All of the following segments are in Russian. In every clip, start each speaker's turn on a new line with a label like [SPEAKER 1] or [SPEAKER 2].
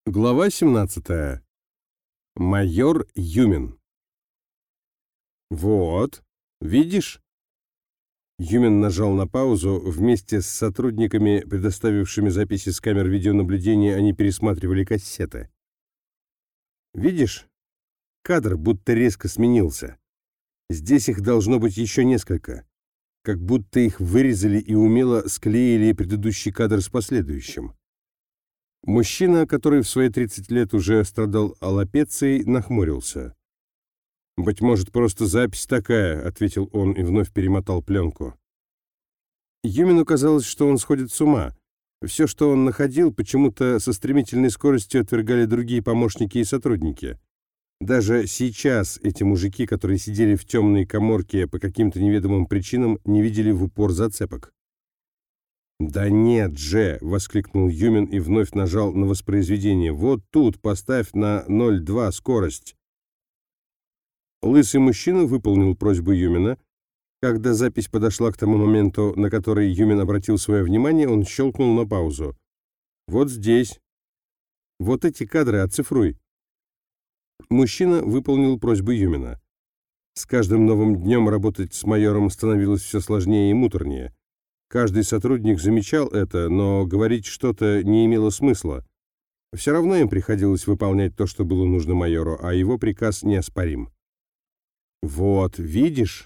[SPEAKER 1] Глава 17. Майор Юмин. «Вот, видишь?» Юмин нажал на паузу. Вместе с сотрудниками, предоставившими записи с камер видеонаблюдения, они пересматривали кассеты. «Видишь? Кадр будто резко сменился. Здесь их должно быть еще несколько. Как будто их вырезали и умело склеили предыдущий кадр с последующим». Мужчина, который в свои 30 лет уже страдал аллопецией, нахмурился. «Быть может, просто запись такая», — ответил он и вновь перемотал пленку. Юмину казалось, что он сходит с ума. Все, что он находил, почему-то со стремительной скоростью отвергали другие помощники и сотрудники. Даже сейчас эти мужики, которые сидели в темной каморке по каким-то неведомым причинам, не видели в упор зацепок. «Да нет же!» — воскликнул Юмин и вновь нажал на воспроизведение. «Вот тут поставь на 0,2 скорость». Лысый мужчина выполнил просьбу Юмина. Когда запись подошла к тому моменту, на который Юмин обратил свое внимание, он щелкнул на паузу. «Вот здесь. Вот эти кадры оцифруй». Мужчина выполнил просьбу Юмина. С каждым новым днем работать с майором становилось все сложнее и муторнее. Каждый сотрудник замечал это, но говорить что-то не имело смысла. Все равно им приходилось выполнять то, что было нужно майору, а его приказ неоспорим. «Вот, видишь?»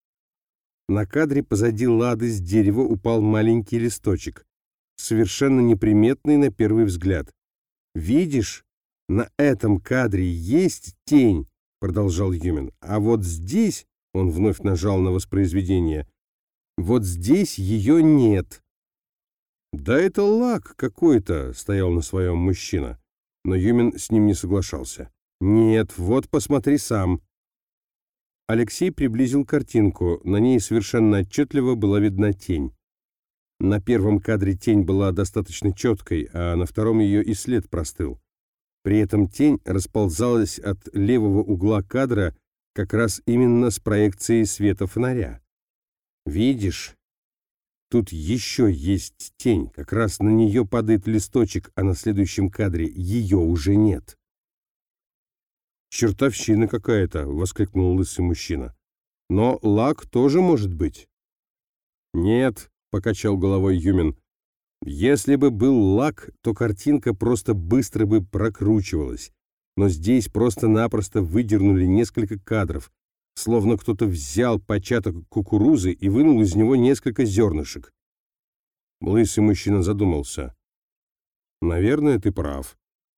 [SPEAKER 1] На кадре позади Лады с дерева упал маленький листочек, совершенно неприметный на первый взгляд. «Видишь? На этом кадре есть тень», — продолжал Юмин. «А вот здесь...» — он вновь нажал на воспроизведение — «вот здесь ее нет». «Да это лак какой-то», — стоял на своем мужчина. Но Юмин с ним не соглашался. «Нет, вот посмотри сам». Алексей приблизил картинку. На ней совершенно отчетливо была видна тень. На первом кадре тень была достаточно четкой, а на втором ее и след простыл. При этом тень расползалась от левого угла кадра как раз именно с проекцией света фонаря. «Видишь? Тут еще есть тень, как раз на нее падает листочек, а на следующем кадре ее уже нет». «Чертовщина какая-то!» — воскликнул лысый мужчина. «Но лак тоже может быть». «Нет», — покачал головой Юмин. «Если бы был лак, то картинка просто быстро бы прокручивалась. Но здесь просто-напросто выдернули несколько кадров, словно кто-то взял початок кукурузы и вынул из него несколько зернышек». Лысый мужчина задумался. «Наверное, ты прав.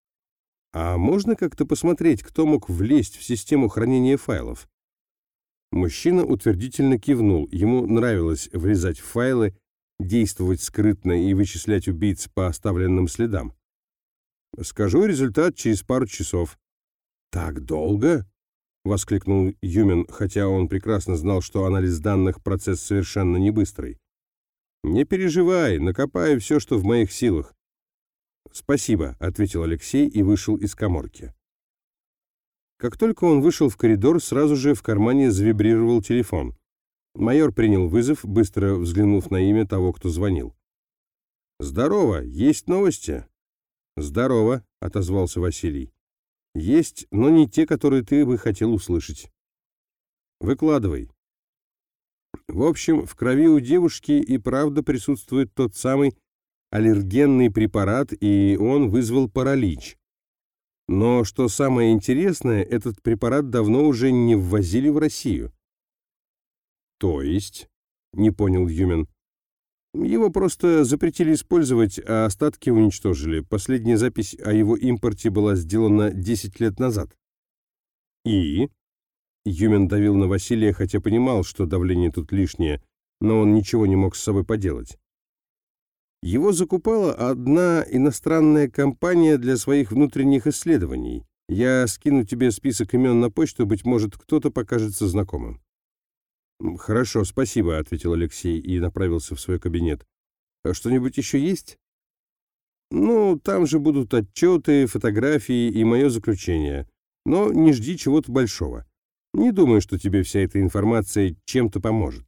[SPEAKER 1] А можно как-то посмотреть, кто мог влезть в систему хранения файлов?» Мужчина утвердительно кивнул. Ему нравилось влезать в файлы, действовать скрытно и вычислять убийц по оставленным следам. «Скажу результат через пару часов». «Так долго?» — воскликнул Юмин, хотя он прекрасно знал, что анализ данных — процесс совершенно не быстрый. «Не переживай, накопаю все, что в моих силах». «Спасибо», — ответил Алексей и вышел из каморки. Как только он вышел в коридор, сразу же в кармане завибрировал телефон. Майор принял вызов, быстро взглянув на имя того, кто звонил. «Здорово, есть новости?» «Здорово», — отозвался Василий. «Есть, но не те, которые ты бы хотел услышать». «Выкладывай». В общем, в крови у девушки и правда присутствует тот самый аллергенный препарат, и он вызвал паралич. Но, что самое интересное, этот препарат давно уже не ввозили в Россию. «То есть?» — не понял Юмин. «Его просто запретили использовать, а остатки уничтожили. Последняя запись о его импорте была сделана 10 лет назад». «И?» Юмин давил на Василия, хотя понимал, что давление тут лишнее, но он ничего не мог с собой поделать. «Его закупала одна иностранная компания для своих внутренних исследований. Я скину тебе список имен на почту, быть может, кто-то покажется знакомым». «Хорошо, спасибо», — ответил Алексей и направился в свой кабинет. «Что-нибудь еще есть?» «Ну, там же будут отчеты, фотографии и мое заключение. Но не жди чего-то большого. Не думаю, что тебе вся эта информация чем-то поможет».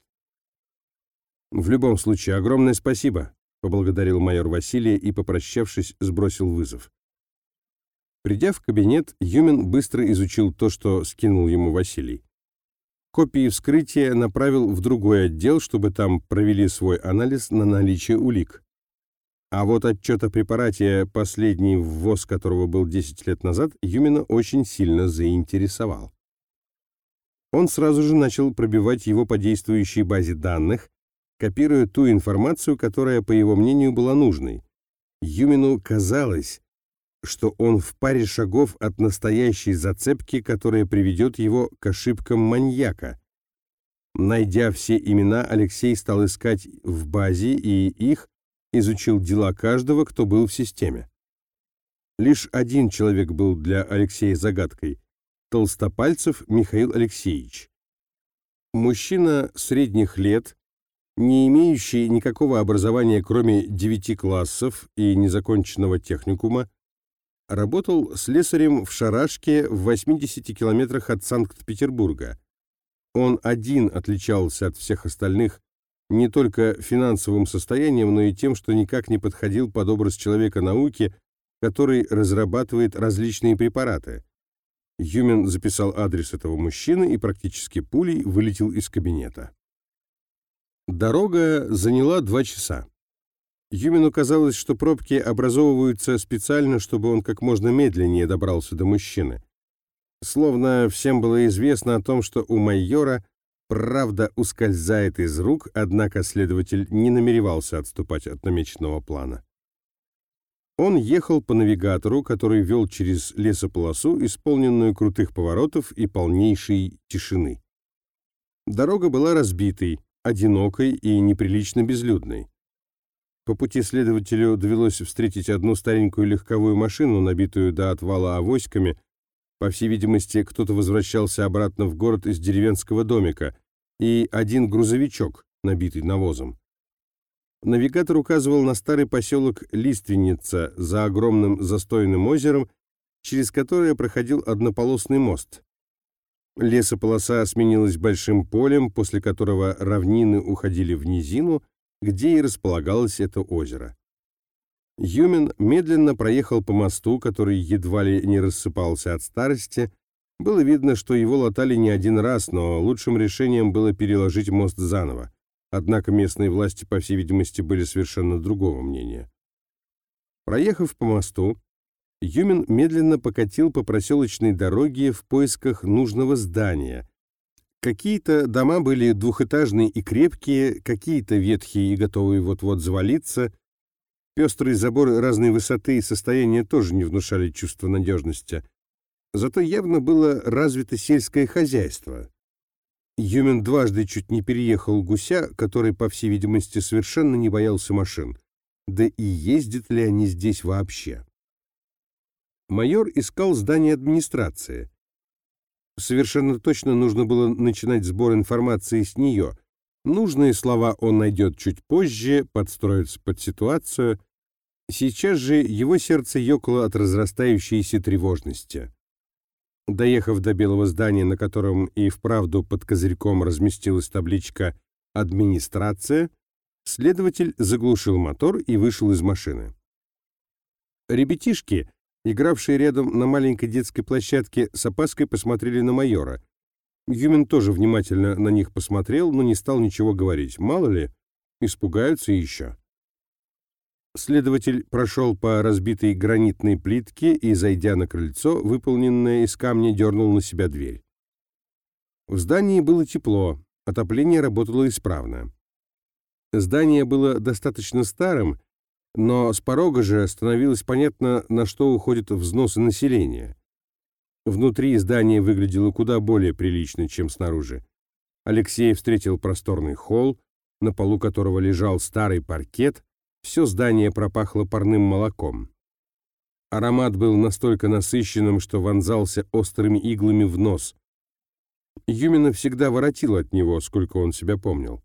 [SPEAKER 1] «В любом случае, огромное спасибо», — поблагодарил майор Василия и, попрощавшись, сбросил вызов. Придя в кабинет, Юмин быстро изучил то, что скинул ему Василий. Копии вскрытия направил в другой отдел, чтобы там провели свой анализ на наличие улик. А вот отчет о препарате, последний ввоз которого был 10 лет назад, Юмина очень сильно заинтересовал. Он сразу же начал пробивать его по действующей базе данных, копируя ту информацию, которая, по его мнению, была нужной. Юмину казалось, что он в паре шагов от настоящей зацепки, которая приведет его к ошибкам маньяка. Найдя все имена, Алексей стал искать в базе и их изучил дела каждого, кто был в системе. Лишь один человек был для Алексея загадкой – Толстопальцев Михаил Алексеевич. Мужчина средних лет, не имеющий никакого образования, кроме 9 классов и незаконченного техникума, работал слесарем в Шарашке в 80 километрах от Санкт-Петербурга. Он один отличался от всех остальных не только финансовым состоянием, но и тем, что никак не подходил под образ человека науки, который разрабатывает различные препараты. Юмин записал адрес этого мужчины и практически пулей вылетел из кабинета. Дорога заняла 2 часа. Юмину казалось, что пробки образовываются специально, чтобы он как можно медленнее добрался до мужчины. Словно всем было известно о том, что у майора правда ускользает из рук, однако следователь не намеревался отступать от намеченного плана. Он ехал по навигатору, который вел через лесополосу, исполненную крутых поворотов и полнейшей тишины. Дорога была разбитой, одинокой и неприлично безлюдной. По пути следователю довелось встретить одну старенькую легковую машину, набитую до отвала авоськами. По всей видимости, кто-то возвращался обратно в город из деревенского домика, и один грузовичок, набитый навозом. Навигатор указывал на старый поселок Лиственница за огромным застойным озером, через которое проходил однополосный мост. Лесополоса сменилась большим полем, после которого равнины уходили в низину, где и располагалось это озеро. Юмин медленно проехал по мосту, который едва ли не рассыпался от старости. Было видно, что его латали не один раз, но лучшим решением было переложить мост заново. Однако местные власти, по всей видимости, были совершенно другого мнения. Проехав по мосту, Юмин медленно покатил по проселочной дороге в поисках нужного здания. Какие-то дома были двухэтажные и крепкие, какие-то ветхие и готовые вот-вот завалиться. Пестрые заборы разной высоты и состояния тоже не внушали чувства надежности. Зато явно было развито сельское хозяйство. Юмин дважды чуть не переехал гуся, который, по всей видимости, совершенно не боялся машин. Да и ездят ли они здесь вообще? Майор искал здание администрации. Совершенно точно нужно было начинать сбор информации с нее. Нужные слова он найдет чуть позже, подстроится под ситуацию. Сейчас же его сердце ёкало от разрастающейся тревожности. Доехав до белого здания, на котором и вправду под козырьком разместилась табличка «Администрация», следователь заглушил мотор и вышел из машины. Ребятишки, игравшие рядом на маленькой детской площадке, с опаской посмотрели на майора. Юмин тоже внимательно на них посмотрел, но не стал ничего говорить. Мало ли, испугаются еще. Следователь прошел по разбитой гранитной плитке и, зайдя на крыльцо, выполненное из камня, дернул на себя дверь. В здании было тепло, отопление работало исправно. Здание было достаточно старым, но с порога же становилось понятно, на что уходят взносы населения. Внутри здание выглядело куда более прилично, чем снаружи. Алексей встретил просторный холл, на полу которого лежал старый паркет. Все здание пропахло парным молоком. Аромат был настолько насыщенным, что вонзался острыми иглами в нос. Юмина всегда воротило от него, сколько он себя помнил.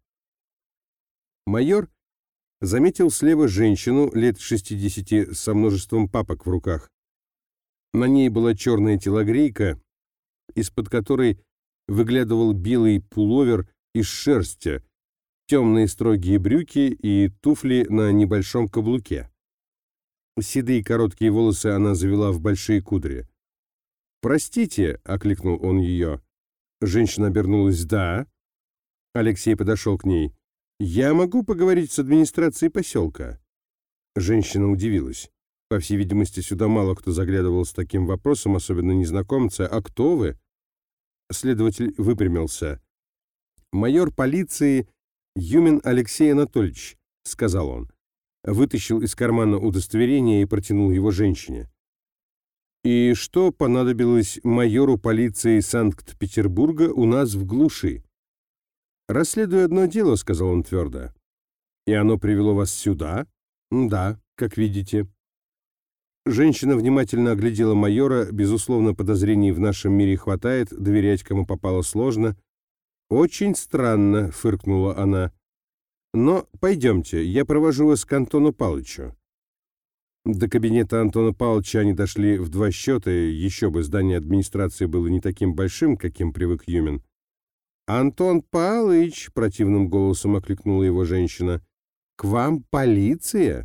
[SPEAKER 1] Майор заметил слева женщину лет 60 со множеством папок в руках. На ней была черная телогрейка, из-под которой выглядывал белый пуловер из шерсти, темные строгие брюки и туфли на небольшом каблуке. Седые короткие волосы она завела в большие кудри. «Простите», — окликнул он ее. Женщина обернулась. «Да». Алексей подошел к ней. «Я могу поговорить с администрацией поселка?» Женщина удивилась. По всей видимости, сюда мало кто заглядывал с таким вопросом, особенно незнакомцы. «А кто вы?» Следователь выпрямился. «Майор полиции Юмин Алексей Анатольевич», — сказал он. Вытащил из кармана удостоверение и протянул его женщине. «И что понадобилось майору полиции Санкт-Петербурга у нас в глуши?» «Расследую одно дело», — сказал он твердо. «И оно привело вас сюда?» «Да, как видите». Женщина внимательно оглядела майора. Безусловно, подозрений в нашем мире хватает, доверять кому попало сложно. «Очень странно», — фыркнула она. «Но пойдемте, я провожу вас к Антону Павловичу». До кабинета Антона Павловича они дошли в 2 счета, еще бы здание администрации было не таким большим, каким привык Юмин. «Антон Павлович», — противным голосом окликнула его женщина, — «к вам полиция?»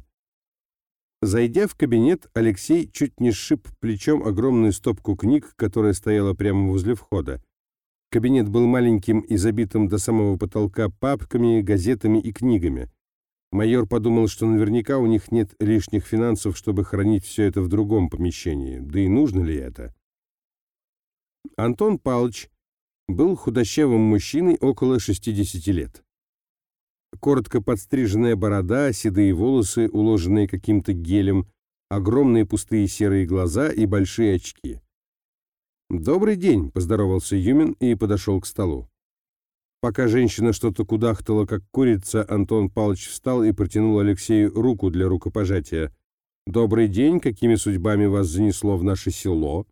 [SPEAKER 1] Зайдя в кабинет, Алексей чуть не сшиб плечом огромную стопку книг, которая стояла прямо возле входа. Кабинет был маленьким и забитым до самого потолка папками, газетами и книгами. Майор подумал, что наверняка у них нет лишних финансов, чтобы хранить все это в другом помещении. Да и нужно ли это? Антон Павлович был худощавым мужчиной около 60 лет. Коротко подстриженная борода, седые волосы, уложенные каким-то гелем, огромные пустые серые глаза и большие очки. «Добрый день», — поздоровался Юмин и подошел к столу. Пока женщина что-то кудахтала, как курица, Антон Павлович встал и протянул Алексею руку для рукопожатия. «Добрый день, какими судьбами вас занесло в наше село?»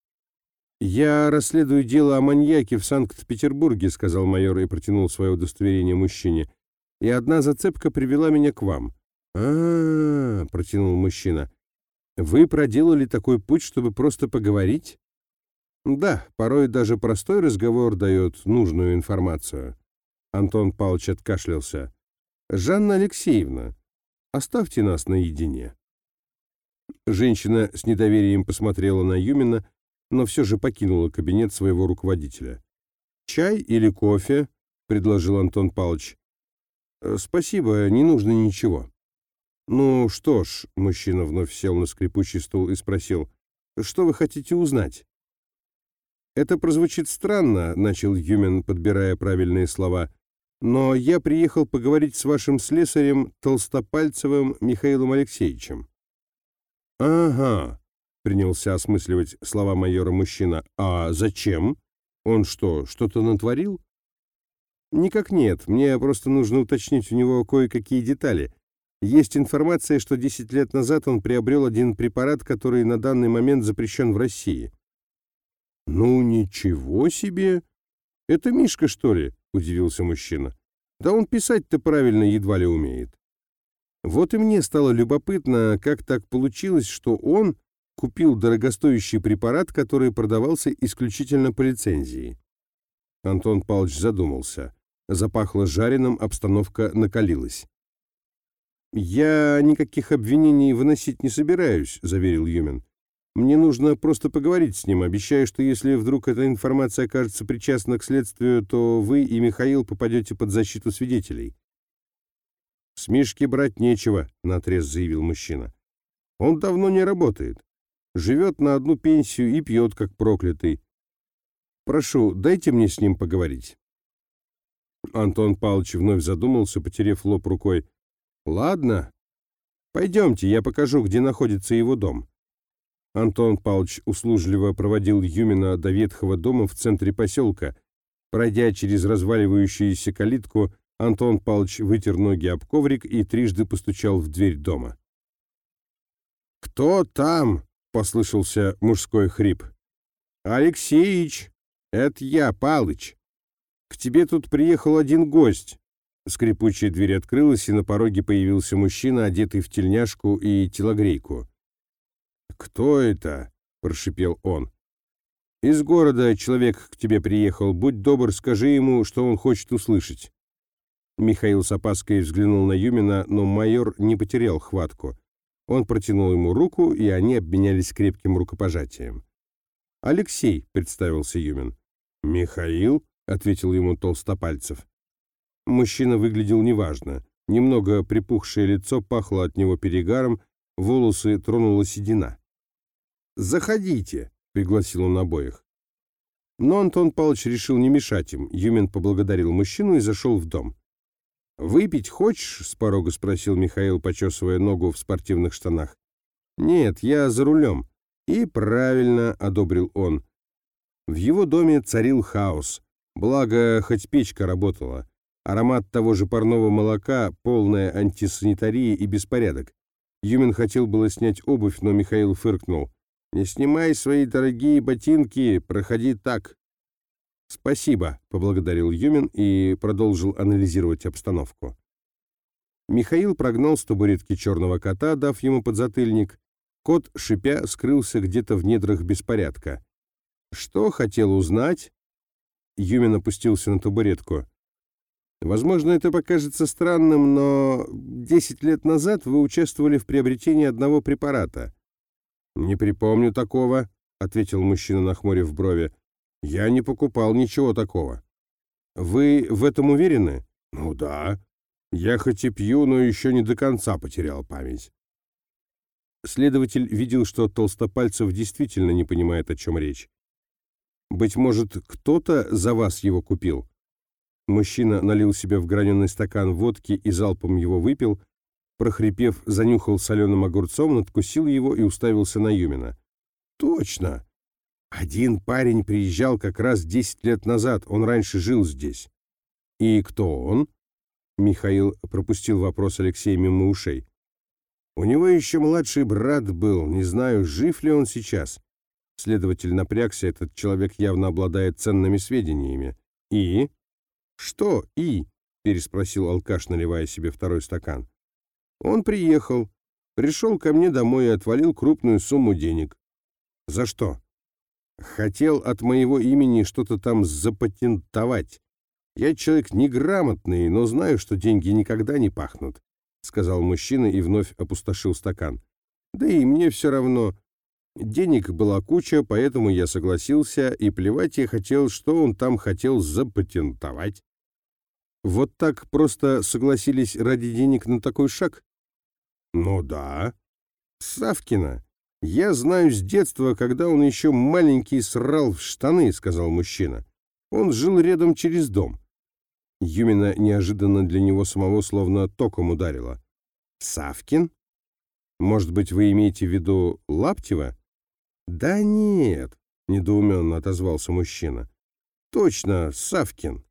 [SPEAKER 1] «Я расследую дело о маньяке в Санкт-Петербурге», — сказал майор и протянул свое удостоверение мужчине. «И одна зацепка привела меня к вам». «А-а-а», — протянул мужчина. «Вы проделали такой путь, чтобы просто поговорить?» «Да, порой даже простой разговор дает нужную информацию». Антон Павлович откашлялся. «Жанна Алексеевна, оставьте нас наедине». Женщина с недоверием посмотрела на Юмина, но все же покинула кабинет своего руководителя. «Чай или кофе?» — предложил Антон Павлович. «Спасибо, не нужно ничего». «Ну что ж», — мужчина вновь сел на скрипучий стул и спросил, «что вы хотите узнать?» «Это прозвучит странно», — начал Юмин, подбирая правильные слова, «но я приехал поговорить с вашим слесарем Толстопальцевым Михаилом Алексеевичем». «Ага», — принялся осмысливать слова майора мужчина, «а зачем? Он что, что-то натворил?» «Никак нет, мне просто нужно уточнить у него кое-какие детали. Есть информация, что 10 лет назад он приобрел один препарат, который на данный момент запрещен в России». «Ну, ничего себе! Это Мишка, что ли?» — удивился мужчина. «Да он писать-то правильно едва ли умеет». Вот и мне стало любопытно, как так получилось, что он купил дорогостоящий препарат, который продавался исключительно по лицензии. Антон Павлович задумался. Запахло жареным, обстановка накалилась. «Я никаких обвинений выносить не собираюсь», — заверил Юмин. «Мне нужно просто поговорить с ним. Обещаю, что если вдруг эта информация окажется причастна к следствию, то вы и Михаил попадете под защиту свидетелей». «С Мишки брать нечего», — наотрез заявил мужчина. «Он давно не работает. Живет на одну пенсию и пьет, как проклятый. Прошу, дайте мне с ним поговорить». Антон Павлович вновь задумался, потерев лоб рукой. «Ладно. Пойдемте, я покажу, где находится его дом». Антон Павлович услужливо проводил Юмина до ветхого дома в центре поселка. Пройдя через разваливающуюся калитку, Антон Павлович вытер ноги об коврик и трижды постучал в дверь дома. «Кто там?» — послышался мужской хрип. «Алексеич, это я, Палыч. К тебе тут приехал один гость». Скрипучая дверь открылась, и на пороге появился мужчина, одетый в тельняшку и телогрейку. «Кто это?» — прошипел он. «Из города человек к тебе приехал. Будь добр, скажи ему, что он хочет услышать». Михаил с опаской взглянул на Юмина, но майор не потерял хватку. Он протянул ему руку, и они обменялись крепким рукопожатием. «Алексей», — представился Юмин. «Михаил», — ответил ему Толстопальцев. Мужчина выглядел неважно. Немного припухшее лицо пахло от него перегаром, волосы тронула седина. «Заходите», — пригласил он обоих. Но Антон Павлович решил не мешать им. Юмин поблагодарил мужчину и зашел в дом. «Выпить хочешь?» — с порога спросил Михаил, почесывая ногу в спортивных штанах. «Нет, я за рулем». «И правильно», — одобрил он. В его доме царил хаос. Благо, хоть печка работала. Аромат того же парного молока, полная антисанитария и беспорядок. Юмин хотел было снять обувь, но Михаил фыркнул. «Не снимай свои дорогие ботинки, проходи так». «Спасибо», — поблагодарил Юмин и продолжил анализировать обстановку. Михаил прогнал с табуретки черного кота, дав ему подзатыльник. Кот, шипя, скрылся где-то в недрах беспорядка. «Что хотел узнать?» Юмин опустился на табуретку. «Возможно, это покажется странным, но 10 лет назад вы участвовали в приобретении одного препарата». «Не припомню такого», — ответил мужчина, нахмурив брови. «Я не покупал ничего такого». «Вы в этом уверены?» «Ну да. Я хоть и пью, но еще не до конца потерял память». Следователь видел, что Толстопальцев действительно не понимает, о чем речь. «Быть может, кто-то за вас его купил?» Мужчина налил себе в граненый стакан водки и залпом его выпил, прохрипев, занюхал соленым огурцом, надкусил его и уставился на Юмина. «Точно! Один парень приезжал как раз 10 лет назад, он раньше жил здесь». «И кто он?» Михаил пропустил вопрос Алексея мимо ушей. «У него еще младший брат был, не знаю, жив ли он сейчас». Следователь напрягся, этот человек явно обладает ценными сведениями. «И?» «Что «и?» — переспросил алкаш, наливая себе второй стакан. «Он приехал, пришел ко мне домой и отвалил крупную сумму денег». «За что?» «Хотел от моего имени что-то там запатентовать. Я человек неграмотный, но знаю, что деньги никогда не пахнут», — сказал мужчина и вновь опустошил стакан. «Да и мне все равно. Денег была куча, поэтому я согласился, и плевать я хотел, что он там хотел запатентовать». «Вот так просто согласились ради денег на такой шаг?» «Ну да. Савкина. Я знаю с детства, когда он еще маленький срал в штаны», — сказал мужчина. «Он жил рядом через дом». Юмина неожиданно для него самого словно током ударило. «Савкин? Может быть, вы имеете в виду Лаптева?» «Да нет», — недоуменно отозвался мужчина. «Точно, Савкин.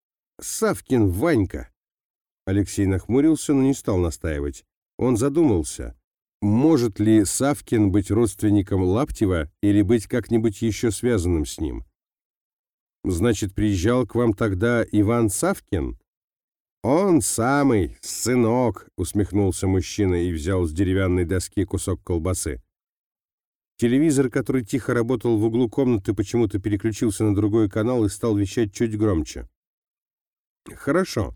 [SPEAKER 1] Савкин Ванька». Алексей нахмурился, но не стал настаивать. Он задумался, может ли Савкин быть родственником Лаптева или быть как-нибудь еще связанным с ним. «Значит, приезжал к вам тогда Иван Савкин?» «Он самый, сынок», — усмехнулся мужчина и взял с деревянной доски кусок колбасы. Телевизор, который тихо работал в углу комнаты, почему-то переключился на другой канал и стал вещать чуть громче. «Хорошо.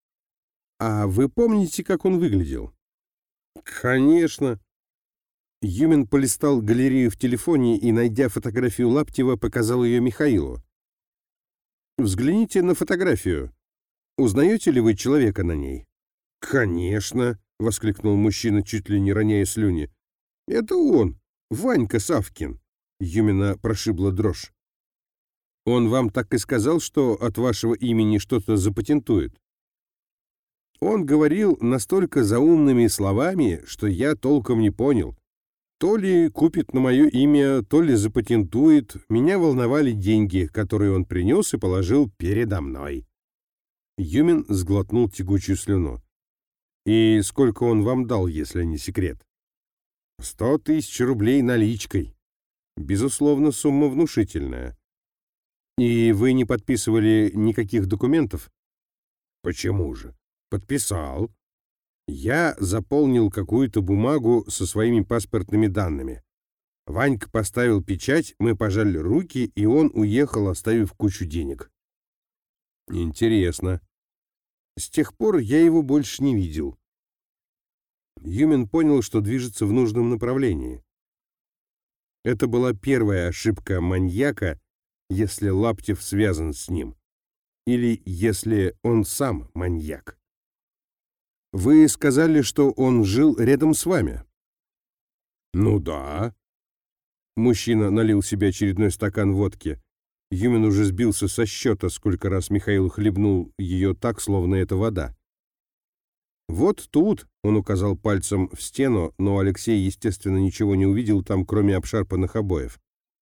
[SPEAKER 1] А вы помните, как он выглядел?» «Конечно». Юмин полистал галерею в телефоне и, найдя фотографию Лаптева, показал ее Михаилу. «Взгляните на фотографию. Узнаете ли вы человека на ней?» «Конечно», — воскликнул мужчина, чуть ли не роняя слюни. «Это он, Ванька Савкин». Юмина прошибла дрожь. «Он вам так и сказал, что от вашего имени что-то запатентует?» «Он говорил настолько заумными словами, что я толком не понял. То ли купит на мое имя, то ли запатентует. Меня волновали деньги, которые он принес и положил передо мной». Юмин сглотнул тягучую слюну. «И сколько он вам дал, если не секрет?» 100 тысяч рублей наличкой. Безусловно, сумма внушительная. И вы не подписывали никаких документов? Почему же? Подписал. Я заполнил какую-то бумагу со своими паспортными данными. Ванька поставил печать, мы пожали руки, и он уехал, оставив кучу денег. Интересно. С тех пор я его больше не видел. Юмин понял, что движется в нужном направлении. Это была первая ошибка маньяка, если Лаптев связан с ним, или если он сам маньяк. «Вы сказали, что он жил рядом с вами?» «Ну да». Мужчина налил себе очередной стакан водки. Юмин уже сбился со счета, сколько раз Михаил хлебнул ее так, словно это вода. «Вот тут», — он указал пальцем в стену, но Алексей, естественно, ничего не увидел там, кроме обшарпанных обоев.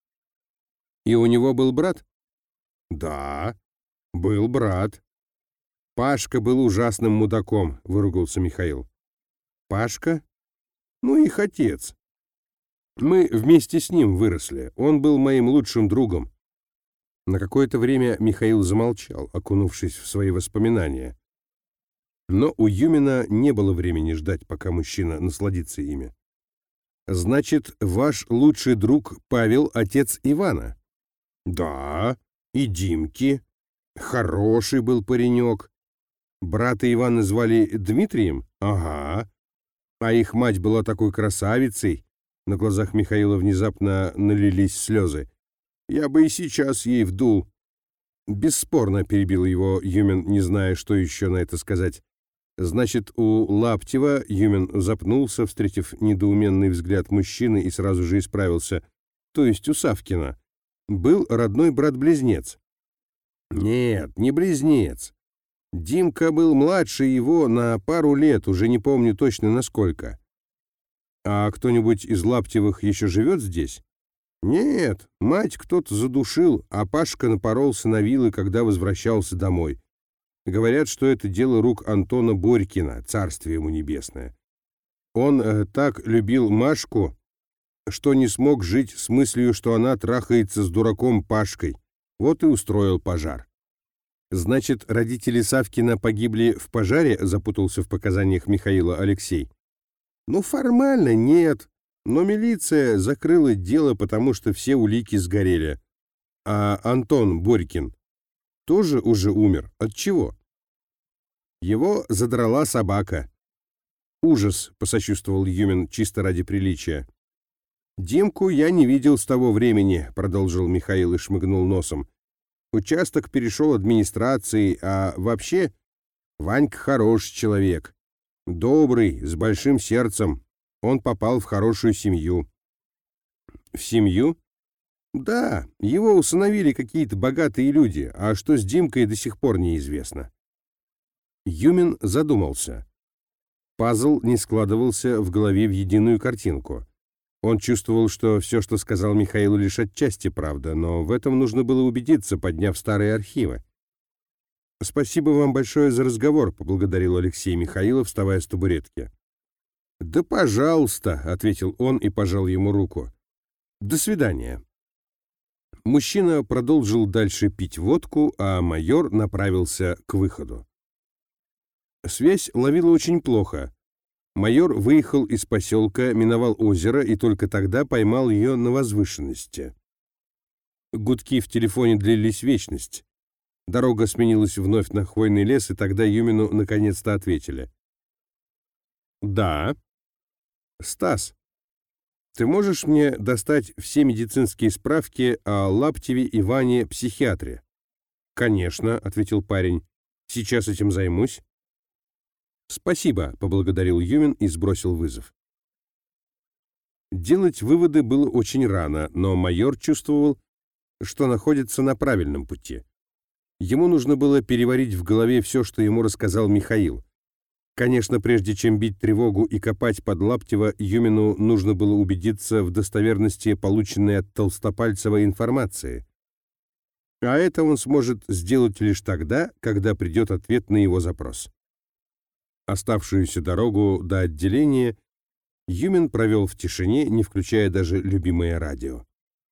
[SPEAKER 1] «И у него был брат?» «Да, был брат». «Пашка был ужасным мудаком», — выругался Михаил. «Пашка? Ну, их отец. Мы вместе с ним выросли. Он был моим лучшим другом». На какое-то время Михаил замолчал, окунувшись в свои воспоминания. Но у Юмина не было времени ждать, пока мужчина насладится ими. «Значит, ваш лучший друг Павел — отец Ивана?» «Да, и Димки. Хороший был паренек. Брата Ивана звали Дмитрием? Ага. А их мать была такой красавицей». На глазах Михаила внезапно налились слезы. «Я бы и сейчас ей вдул». «Бесспорно», — перебил его Юмин, не зная, что еще на это сказать. «Значит, у Лаптева», — Юмин запнулся, встретив недоуменный взгляд мужчины, и сразу же исправился, то есть у Савкина, был родной брат-близнец. «Нет, не близнец. Димка был младше его на пару лет, уже не помню точно насколько». «А кто-нибудь из Лаптевых еще живет здесь?» «Нет, мать кто-то задушил, а Пашка напоролся на вилы, когда возвращался домой. Говорят, что это дело рук Антона Борькина, царствие ему небесное. Он так любил Машку, что не смог жить с мыслью, что она трахается с дураком Пашкой. Вот и устроил пожар». «Значит, родители Савкина погибли в пожаре?» — запутался в показаниях Михаила Алексей. «Ну, формально нет, но милиция закрыла дело, потому что все улики сгорели. А Антон Борькин тоже уже умер. От чего?» «Его задрала собака». «Ужас», — посочувствовал Юмин чисто ради приличия. «Димку я не видел с того времени», — продолжил Михаил и шмыгнул носом. «Участок перешел администрации, а вообще Ванька хороший человек. Добрый, с большим сердцем. Он попал в хорошую семью». «В семью?» «Да, его усыновили какие-то богатые люди, а что с Димкой до сих пор неизвестно». Юмин задумался. Пазл не складывался в голове в единую картинку. Он чувствовал, что все, что сказал Михаилу, лишь отчасти правда, но в этом нужно было убедиться, подняв старые архивы. «Спасибо вам большое за разговор», — поблагодарил Алексей Михаилов, вставая с табуретки. «Да пожалуйста», — ответил он и пожал ему руку. «До свидания». Мужчина продолжил дальше пить водку, а майор направился к выходу. Связь ловила очень плохо. Майор выехал из поселка, миновал озеро и только тогда поймал ее на возвышенности. Гудки в телефоне длились вечность. Дорога сменилась вновь на хвойный лес, и тогда Юмину наконец-то ответили. «Да. Стас, ты можешь мне достать все медицинские справки о Лаптеве Иване, психиатре?» «Конечно», — ответил парень. «Сейчас этим займусь». «Спасибо», — поблагодарил Юмин и сбросил вызов. Делать выводы было очень рано, но майор чувствовал, что находится на правильном пути. Ему нужно было переварить в голове все, что ему рассказал Михаил. Конечно, прежде чем бить тревогу и копать под Лаптева, Юмину нужно было убедиться в достоверности полученной от Толстопальцева информации. А это он сможет сделать лишь тогда, когда придет ответ на его запрос. Оставшуюся дорогу до отделения Юмин провел в тишине, не включая даже любимое радио.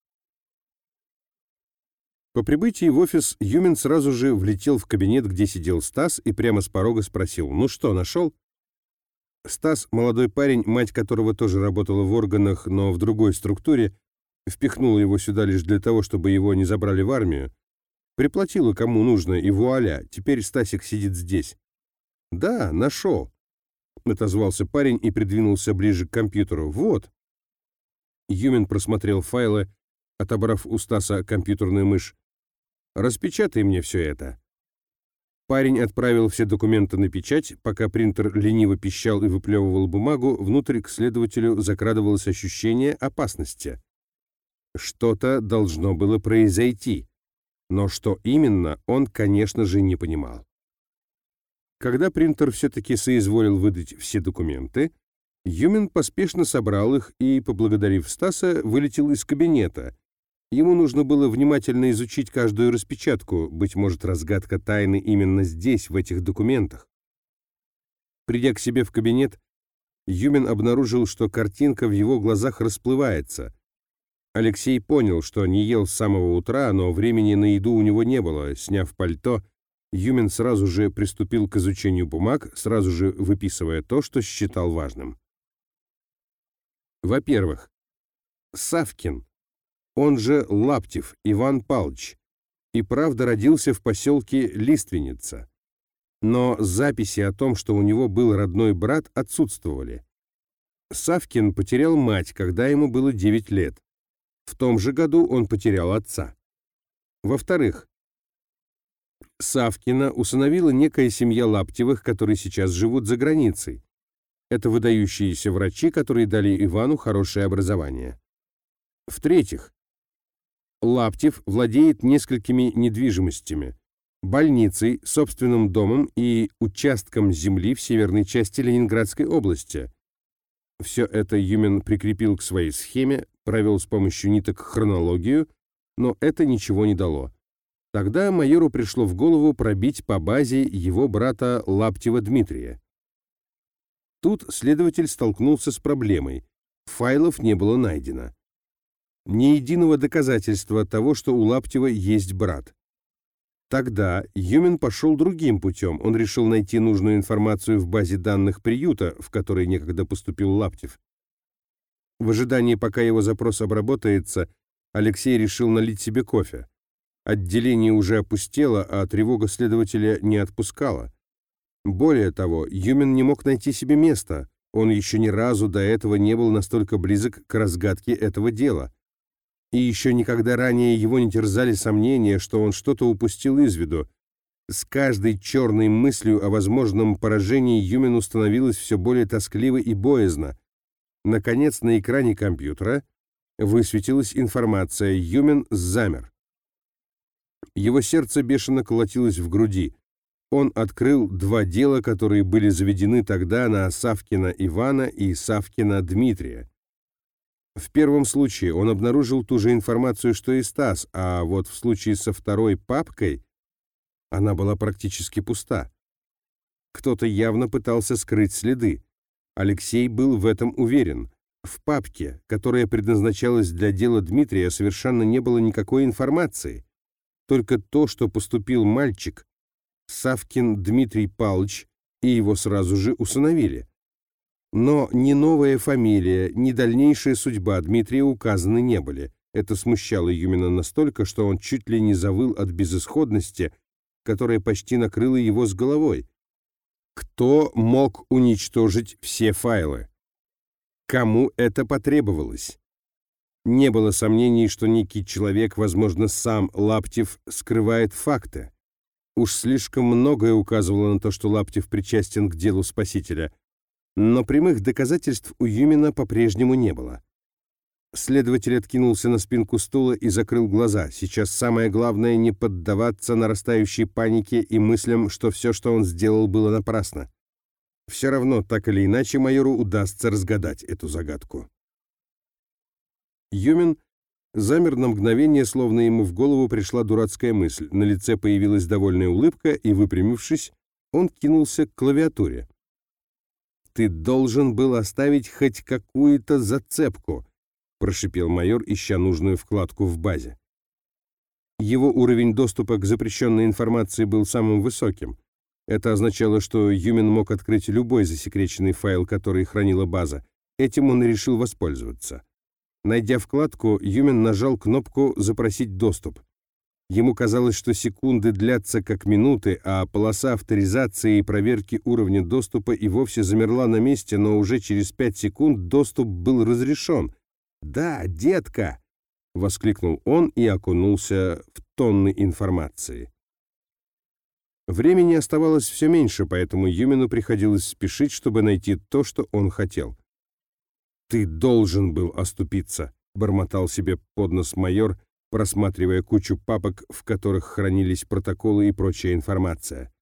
[SPEAKER 1] По прибытии в офис Юмин сразу же влетел в кабинет, где сидел Стас, и прямо с порога спросил: «Ну что, нашел?» Стас, молодой парень, мать которого тоже работала в органах, но в другой структуре, впихнула его сюда лишь для того, чтобы его не забрали в армию, приплатила кому нужно, и вуаля, теперь Стасик сидит здесь. «Да, нашел. отозвался парень и придвинулся ближе к компьютеру. «Вот». Юмен просмотрел файлы, отобрав у Стаса компьютерную мышь. «Распечатай мне все это». Парень отправил все документы на печать. Пока принтер лениво пищал и выплевывал бумагу, внутрь к следователю закрадывалось ощущение опасности. Что-то должно было произойти, но что именно, он, конечно же, не понимал. Когда принтер все-таки соизволил выдать все документы, Юмен поспешно собрал их и, поблагодарив Стаса, вылетел из кабинета. Ему нужно было внимательно изучить каждую распечатку, быть может, разгадка тайны именно здесь, в этих документах. Придя к себе в кабинет, Юмен обнаружил, что картинка в его глазах расплывается. Алексей понял, что не ел с самого утра, но времени на еду у него не было. Сняв пальто, Юмен сразу же приступил к изучению бумаг, сразу же выписывая то, что считал важным. Во-первых, Савкин, он же Лаптев Иван Павлович, и правда родился в поселке Лиственница. Но записи о том, что у него был родной брат, отсутствовали. Савкин потерял мать, когда ему было 9 лет. В том же году он потерял отца. Во-вторых, Савкина усыновила некая семья Лаптевых, которые сейчас живут за границей. Это выдающиеся врачи, которые дали Ивану хорошее образование. В-третьих, Лаптев владеет несколькими недвижимостями, больницей, собственным домом и участком земли в северной части Ленинградской области. Все это Юмен прикрепил к своей схеме, провел с помощью ниток хронологию, но это ничего не дало. Тогда майору пришло в голову пробить по базе его брата Лаптева Дмитрия. Тут следователь столкнулся с проблемой. Файлов не было найдено. Ни единого доказательства того, что у Лаптева есть брат. Тогда Юмен пошел другим путем. Он решил найти нужную информацию в базе данных приюта, в который некогда поступил Лаптев. В ожидании, пока его запрос обработается, Алексей решил налить себе кофе. Отделение уже опустело, а тревога следователя не отпускала. Более того, Юмен не мог найти себе места. Он еще ни разу до этого не был настолько близок к разгадке этого дела. И еще никогда ранее его не терзали сомнения, что он что-то упустил из виду. С каждой черной мыслью о возможном поражении Юмену становилось все более тоскливо и боязно. Наконец, на экране компьютера высветилась информация. Юмен замер. Его сердце бешено колотилось в груди. Он открыл 2 дела, которые были заведены тогда на Савкина Ивана и Савкина Дмитрия. В первом случае он обнаружил ту же информацию, что и Стас, а вот в случае со второй папкой она была практически пуста. Кто-то явно пытался скрыть следы. Алексей был в этом уверен. В папке, которая предназначалась для дела Дмитрия, совершенно не было никакой информации. Только то, что поступил мальчик, Савкин Дмитрий Павлович, и его сразу же усыновили. Но ни новая фамилия, ни дальнейшая судьба Дмитрия указаны не были. Это смущало Юмина настолько, что он чуть ли не завыл от безысходности, которая почти накрыла его с головой. Кто мог уничтожить все файлы? Кому это потребовалось? Не было сомнений, что некий человек, возможно, сам Лаптев, скрывает факты. Уж слишком многое указывало на то, что Лаптев причастен к делу спасителя. Но прямых доказательств у Юмина по-прежнему не было. Следователь откинулся на спинку стула и закрыл глаза. Сейчас самое главное — не поддаваться нарастающей панике и мыслям, что все, что он сделал, было напрасно. Все равно, так или иначе, майору удастся разгадать эту загадку. Юмин замер на мгновение, словно ему в голову пришла дурацкая мысль. На лице появилась довольная улыбка, и, выпрямившись, он кинулся к клавиатуре. «Ты должен был оставить хоть какую-то зацепку», — прошипел майор, ища нужную вкладку в базе. Его уровень доступа к запрещенной информации был самым высоким. Это означало, что Юмин мог открыть любой засекреченный файл, который хранила база. Этим он и решил воспользоваться. Найдя вкладку, Юмин нажал кнопку «Запросить доступ». Ему казалось, что секунды длятся как минуты, а полоса авторизации и проверки уровня доступа и вовсе замерла на месте, но уже через 5 секунд доступ был разрешен. «Да, детка!» — воскликнул он и окунулся в тонны информации. Времени оставалось все меньше, поэтому Юмину приходилось спешить, чтобы найти то, что он хотел. «Ты должен был оступиться», — бормотал себе под нос майор, просматривая кучу папок, в которых хранились протоколы и прочая информация.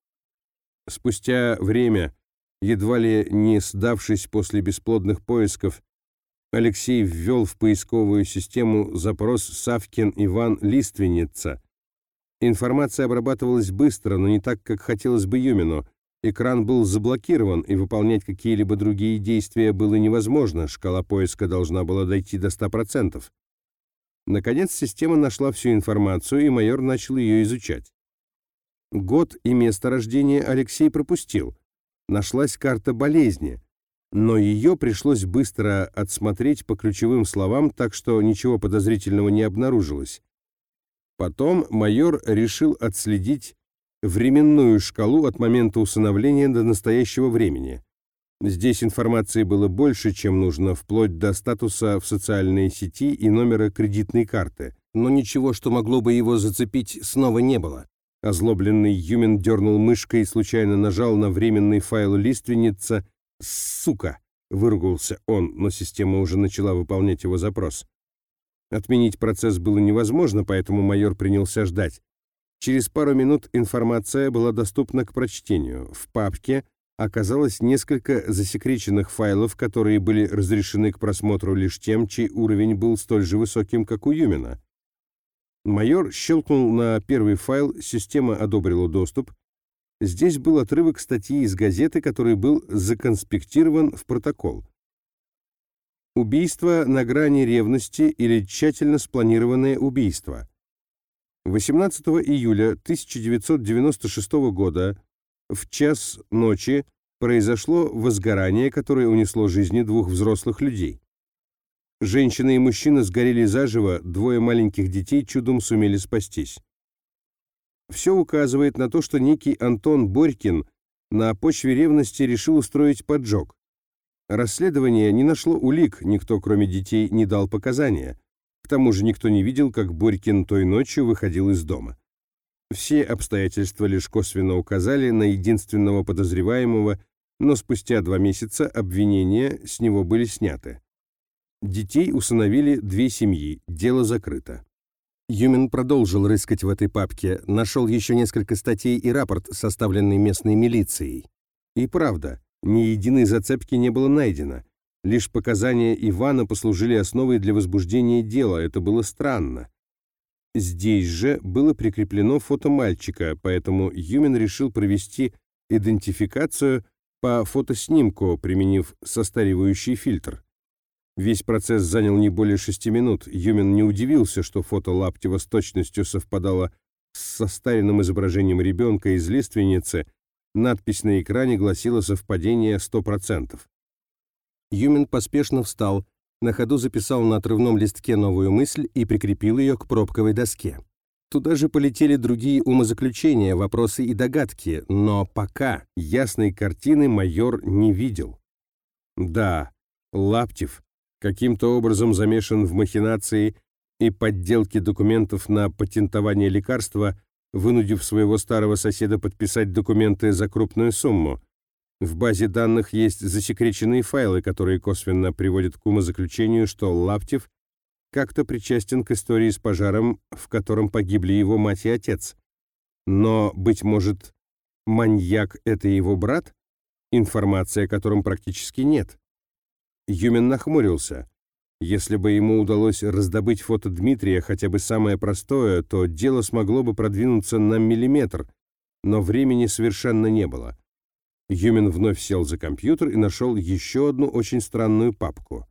[SPEAKER 1] Спустя время, едва ли не сдавшись после бесплодных поисков, Алексей ввел в поисковую систему запрос «Савкин Иван Лиственница». Информация обрабатывалась быстро, но не так, как хотелось бы Юмину. Экран был заблокирован, и выполнять какие-либо другие действия было невозможно, шкала поиска должна была дойти до 100%. Наконец, система нашла всю информацию, и майор начал ее изучать. Год и место рождения Алексей пропустил. Нашлась карта болезни, но ее пришлось быстро отсмотреть по ключевым словам, так что ничего подозрительного не обнаружилось. Потом майор решил отследить временную шкалу от момента усыновления до настоящего времени. Здесь информации было больше, чем нужно, вплоть до статуса в социальной сети и номера кредитной карты. Но ничего, что могло бы его зацепить, снова не было. Озлобленный Юмин дернул мышкой и случайно нажал на временный файл «Лиственница». «Сука!» — выругался он, но система уже начала выполнять его запрос. Отменить процесс было невозможно, поэтому майор принялся ждать. Через пару минут информация была доступна к прочтению. В папке оказалось несколько засекреченных файлов, которые были разрешены к просмотру лишь тем, чей уровень был столь же высоким, как у Юмина. Майор щелкнул на первый файл, система одобрила доступ. Здесь был отрывок статьи из газеты, который был законспектирован в протокол. Убийство на грани ревности или тщательно спланированное убийство. 18 июля 1996 года в час ночи произошло возгорание, которое унесло жизни 2 взрослых людей. Женщина и мужчина сгорели заживо, 2 маленьких детей чудом сумели спастись. Все указывает на то, что некий Антон Борькин на почве ревности решил устроить поджог. Расследование не нашло улик, никто, кроме детей, не дал показания. К тому же никто не видел, как Борькин той ночью выходил из дома. Все обстоятельства лишь косвенно указали на единственного подозреваемого, но спустя 2 месяца обвинения с него были сняты. Детей усыновили 2 семьи, дело закрыто. Юмин продолжил рыскать в этой папке, нашел еще несколько статей и рапорт, составленный местной милицией. И правда, ни единой зацепки не было найдено. Лишь показания Ивана послужили основой для возбуждения дела, это было странно. Здесь же было прикреплено фото мальчика, поэтому Юмин решил провести идентификацию по фотоснимку, применив состаривающий фильтр. Весь процесс занял не более 6 минут. Юмин не удивился, что фото Лаптева с точностью совпадало с состаренным изображением ребенка из лиственницы. Надпись на экране гласила совпадение 100%. Юмин поспешно встал, на ходу записал на отрывном листке новую мысль и прикрепил ее к пробковой доске. Туда же полетели другие умозаключения, вопросы и догадки, но пока ясной картины майор не видел. Да, Лаптев каким-то образом замешан в махинации и подделке документов на патентование лекарства, вынудив своего старого соседа подписать документы за крупную сумму. В базе данных есть засекреченные файлы, которые косвенно приводят к умозаключению, что Лаптев как-то причастен к истории с пожаром, в котором погибли его мать и отец. Но, быть может, маньяк — это его брат, информации о котором практически нет. Юмин нахмурился. Если бы ему удалось раздобыть фото Дмитрия, хотя бы самое простое, то дело смогло бы продвинуться на миллиметр, но времени совершенно не было. Юмин вновь сел за компьютер и нашел еще одну очень странную папку.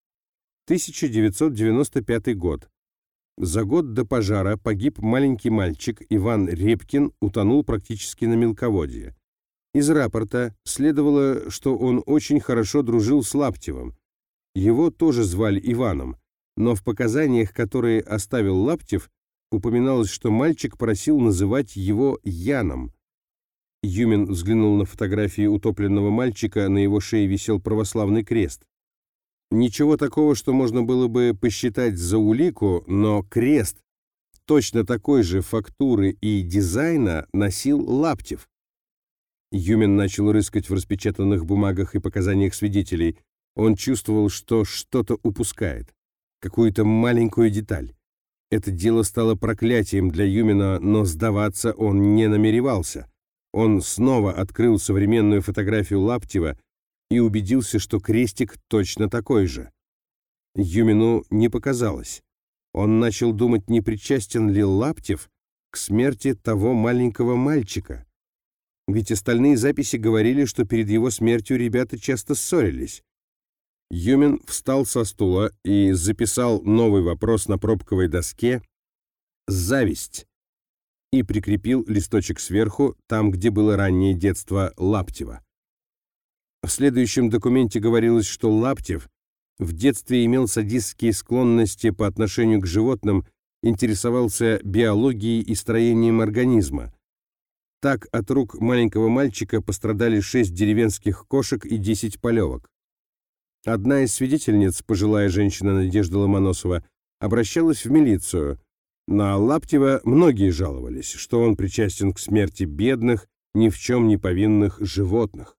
[SPEAKER 1] 1995 год. За год до пожара погиб маленький мальчик Иван Репкин, утонул практически на мелководье. Из рапорта следовало, что он очень хорошо дружил с Лаптевым. Его тоже звали Иваном, но в показаниях, которые оставил Лаптев, упоминалось, что мальчик просил называть его Яном. Юмин взглянул на фотографии утопленного мальчика, на его шее висел православный крест. Ничего такого, что можно было бы посчитать за улику, но крест точно такой же фактуры и дизайна носил Лаптев. Юмин начал рыскать в распечатанных бумагах и показаниях свидетелей. Он чувствовал, что что-то упускает, какую-то маленькую деталь. Это дело стало проклятием для Юмина, но сдаваться он не намеревался. Он снова открыл современную фотографию Лаптева и убедился, что крестик точно такой же. Юмину не показалось. Он начал думать, не причастен ли Лаптев к смерти того маленького мальчика. Ведь остальные записи говорили, что перед его смертью ребята часто ссорились. Юмин встал со стула и записал новый вопрос на пробковой доске «Зависть» и прикрепил листочек сверху, там, где было раннее детство Лаптева. В следующем документе говорилось, что Лаптев в детстве имел садистские склонности по отношению к животным, интересовался биологией и строением организма. Так от рук маленького мальчика пострадали 6 деревенских кошек и 10 полевок. Одна из свидетельниц, пожилая женщина Надежда Ломоносова, обращалась в милицию. На Лаптева многие жаловались, что он причастен к смерти бедных, ни в чем не повинных животных.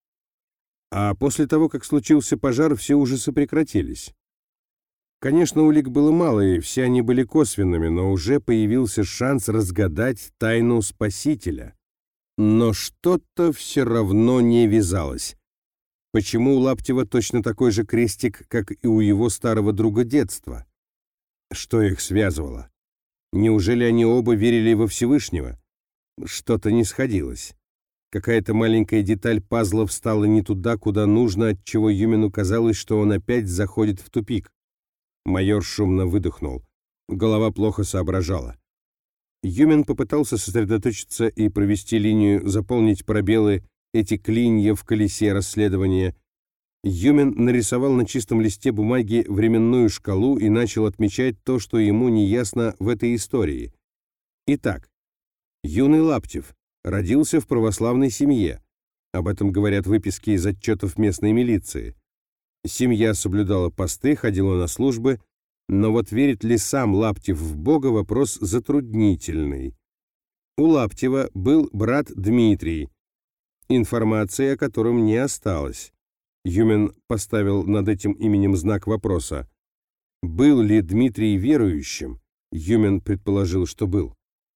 [SPEAKER 1] А после того, как случился пожар, все ужасы прекратились. Конечно, улик было мало, и все они были косвенными, но уже появился шанс разгадать тайну Спасителя. Но что-то все равно не вязалось. Почему у Лаптева точно такой же крестик, как и у его старого друга детства? Что их связывало? Неужели они оба верили во Всевышнего? Что-то не сходилось. Какая-то маленькая деталь пазла встала не туда, куда нужно, отчего Юмину казалось, что он опять заходит в тупик. Майор шумно выдохнул. Голова плохо соображала. Юмин попытался сосредоточиться и провести линию, заполнить пробелы, эти клинья в колесе расследования. Юмин нарисовал на чистом листе бумаги временную шкалу и начал отмечать то, что ему не ясно в этой истории. Итак, юный Лаптев родился в православной семье. Об этом говорят выписки из отчетов местной милиции. Семья соблюдала посты, ходила на службы, но вот верит ли сам Лаптев в Бога — вопрос затруднительный. У Лаптева был брат Дмитрий, информации о котором не осталось. Юмин поставил над этим именем знак вопроса. Был ли Дмитрий верующим? Юмин предположил, что был.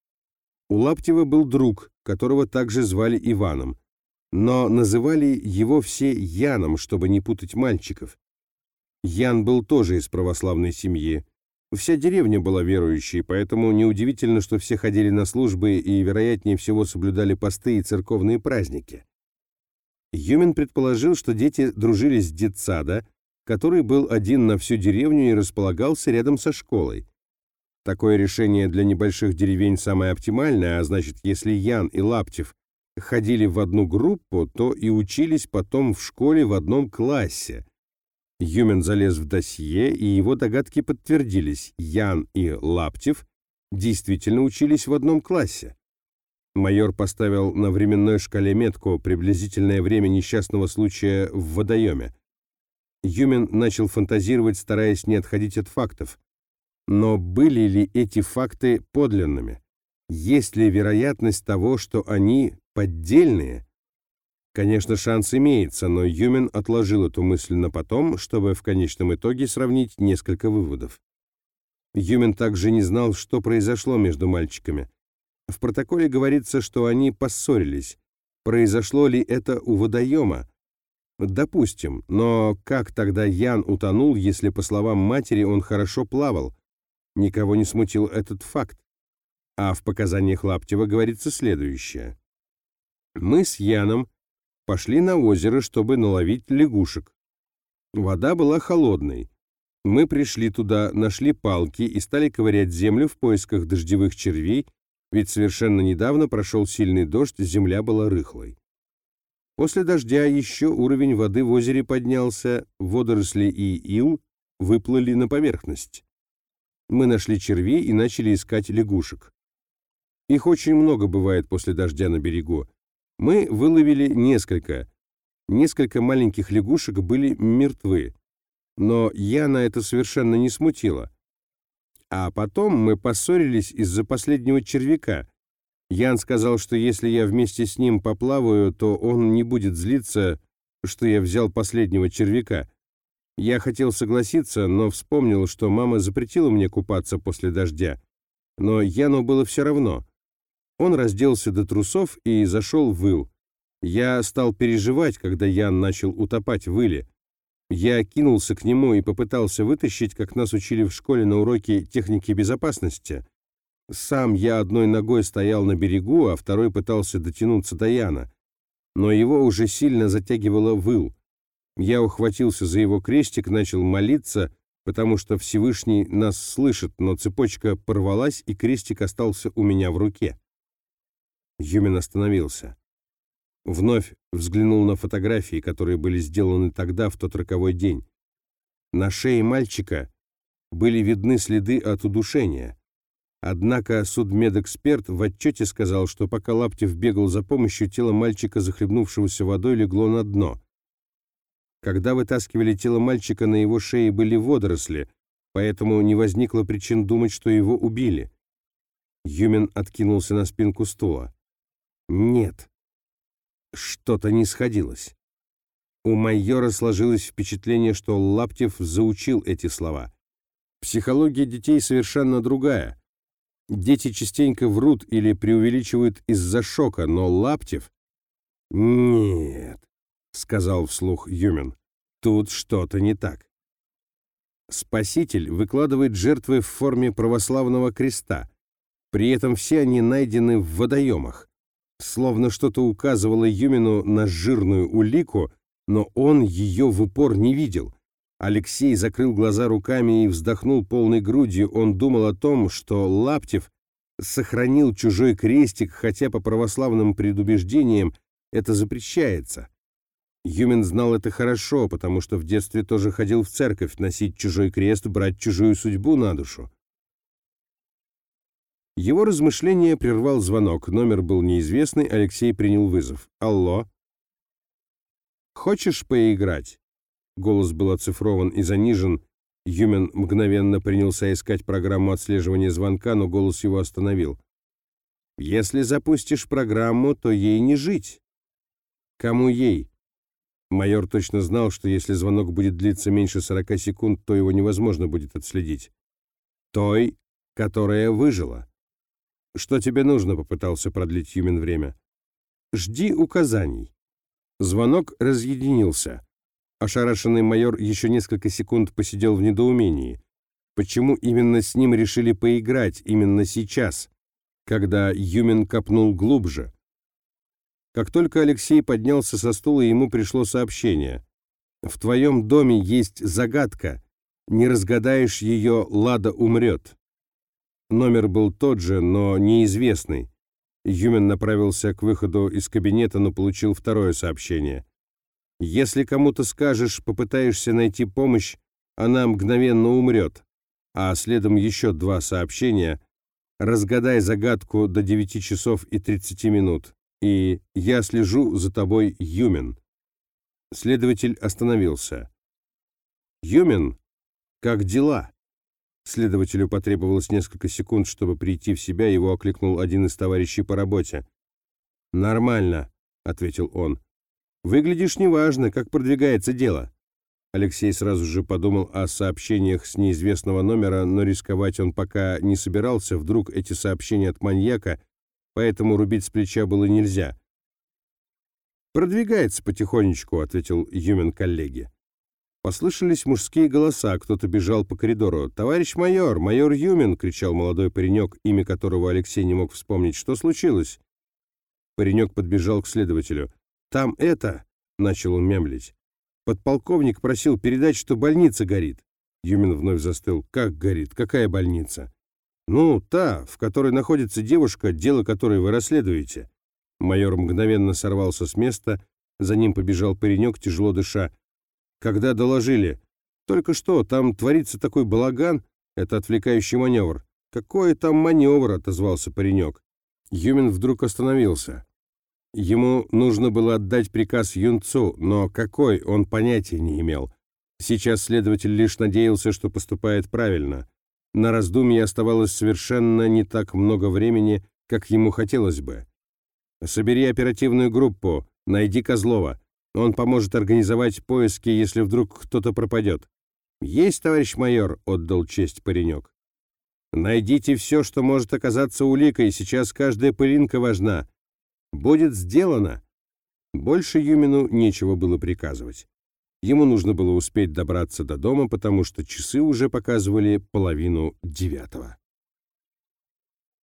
[SPEAKER 1] У Лаптева был друг, которого также звали Иваном, но называли его все Яном, чтобы не путать мальчиков. Ян был тоже из православной семьи. Вся деревня была верующей, поэтому неудивительно, что все ходили на службы и, вероятнее всего, соблюдали посты и церковные праздники. Юмин предположил, что дети дружили с детсада, который был один на всю деревню и располагался рядом со школой. Такое решение для небольших деревень самое оптимальное, а значит, если Ян и Лаптев ходили в одну группу, то и учились потом в школе в одном классе. Юмин залез в досье, и его догадки подтвердились. Ян и Лаптев действительно учились в одном классе. Майор поставил на временной шкале метку приблизительное время несчастного случая в водоеме. Юмин начал фантазировать, стараясь не отходить от фактов. Но были ли эти факты подлинными? Есть ли вероятность того, что они поддельные? Конечно, шанс имеется, но Юмин отложил эту мысль на потом, чтобы в конечном итоге сравнить несколько выводов. Юмин также не знал, что произошло между мальчиками. В протоколе говорится, что они поссорились. Произошло ли это у водоема? Допустим, но как тогда Ян утонул, если, по словам матери, он хорошо плавал? Никого не смутил этот факт. А в показаниях Лаптева говорится следующее. Мы с Яном пошли на озеро, чтобы наловить лягушек. Вода была холодной. Мы пришли туда, нашли палки и стали ковырять землю в поисках дождевых червей, ведь совершенно недавно прошел сильный дождь, земля была рыхлой. После дождя еще уровень воды в озере поднялся, водоросли и ил выплыли на поверхность. Мы нашли червей и начали искать лягушек. Их очень много бывает после дождя на берегу. Мы выловили несколько. Несколько маленьких лягушек были мертвы. Но Яна это совершенно не смутило. А потом мы поссорились из-за последнего червяка. Ян сказал, что если я вместе с ним поплаваю, то он не будет злиться, что я взял последнего червяка. Я хотел согласиться, но вспомнил, что мама запретила мне купаться после дождя. Но Яну было все равно. Он разделся до трусов и зашел в ил. Я стал переживать, когда Ян начал утопать в иле. Я кинулся к нему и попытался вытащить, как нас учили в школе на уроке техники безопасности. Сам я одной ногой стоял на берегу, а второй пытался дотянуться до Яна. Но его уже сильно затягивало в ил. Я ухватился за его крестик, начал молиться, потому что Всевышний нас слышит, но цепочка порвалась, и крестик остался у меня в руке. Юмин остановился. Вновь взглянул на фотографии, которые были сделаны тогда, в тот роковой день. На шее мальчика были видны следы от удушения. Однако судмедэксперт в отчете сказал, что пока Лаптев бегал за помощью, тело мальчика, захлебнувшегося водой, легло на дно. Когда вытаскивали тело мальчика, на его шее были водоросли, поэтому не возникло причин думать, что его убили. Юмин откинулся на спинку стула. Нет. Что-то не сходилось. У майора сложилось впечатление, что Лаптев заучил эти слова. Психология детей совершенно другая. Дети частенько врут или преувеличивают из-за шока, но Лаптев... «Нет», — сказал вслух Юмин, — «тут что-то не так». Спаситель выкладывает жертвы в форме православного креста. При этом все они найдены в водоемах. Словно что-то указывало Юмину на жирную улику, но он ее в упор не видел. Алексей закрыл глаза руками и вздохнул полной грудью. Он думал о том, что Лаптев сохранил чужой крестик, хотя по православным предубеждениям это запрещается. Юмин знал это хорошо, потому что в детстве тоже ходил в церковь носить чужой крест, брать чужую судьбу на душу. Его размышления прервал звонок. Номер был неизвестный, Алексей принял вызов. «Алло?» «Хочешь поиграть?» Голос был оцифрован и занижен. Юмин мгновенно принялся искать программу отслеживания звонка, но голос его остановил. «Если запустишь программу, то ей не жить». «Кому ей?» Майор точно знал, что если звонок будет длиться меньше 40 секунд, то его невозможно будет отследить. «Той, которая выжила». «Что тебе нужно?» — попытался продлить Юмин время. «Жди указаний». Звонок разъединился. Ошарашенный майор еще несколько секунд посидел в недоумении. Почему именно с ним решили поиграть именно сейчас, когда Юмин копнул глубже? Как только Алексей поднялся со стула, ему пришло сообщение. «В твоем доме есть загадка. Не разгадаешь ее, Лада умрет». Номер был тот же, но неизвестный. Юмин направился к выходу из кабинета, но получил второе сообщение. «Если кому-то скажешь, попытаешься найти помощь, она мгновенно умрет». А следом еще 2 сообщения. «Разгадай загадку до 9 часов и 30 минут». И «Я слежу за тобой, Юмин». Следователь остановился. «Юмин, как дела?» Следователю потребовалось несколько секунд, чтобы прийти в себя, его окликнул один из товарищей по работе. «Нормально», — ответил он. «Выглядишь неважно, как продвигается дело». Алексей сразу же подумал о сообщениях с неизвестного номера, но рисковать он пока не собирался, вдруг эти сообщения от маньяка, поэтому рубить с плеча было нельзя. «Продвигается потихонечку», — ответил Юмин коллеге. Послышались мужские голоса, кто-то бежал по коридору. «Товарищ майор, майор Юмин!» — кричал молодой паренек, имя которого Алексей не мог вспомнить. «Что случилось?» Паренек подбежал к следователю. «Там это...» — начал он мямлить. «Подполковник просил передать, что больница горит». Юмин вновь застыл. «Как горит? Какая больница?» «Ну, та, в которой находится девушка, дело которой вы расследуете». Майор мгновенно сорвался с места, за ним побежал паренек, тяжело дыша. «Когда доложили?» «Только что, там творится такой балаган. Это отвлекающий маневр». «Какой там маневр?» — отозвался паренек. Юмин вдруг остановился. Ему нужно было отдать приказ юнцу, но какой, он понятия не имел. Сейчас следователь лишь надеялся, что поступает правильно. На раздумье оставалось совершенно не так много времени, как ему хотелось бы. «Собери оперативную группу, найди Козлова. Он поможет организовать поиски, если вдруг кто-то пропадет». «Есть, товарищ майор», — отдал честь паренек. «Найдите все, что может оказаться уликой, сейчас каждая пылинка важна. Будет сделано». Больше Юмину нечего было приказывать. Ему нужно было успеть добраться до дома, потому что часы уже показывали 8:30.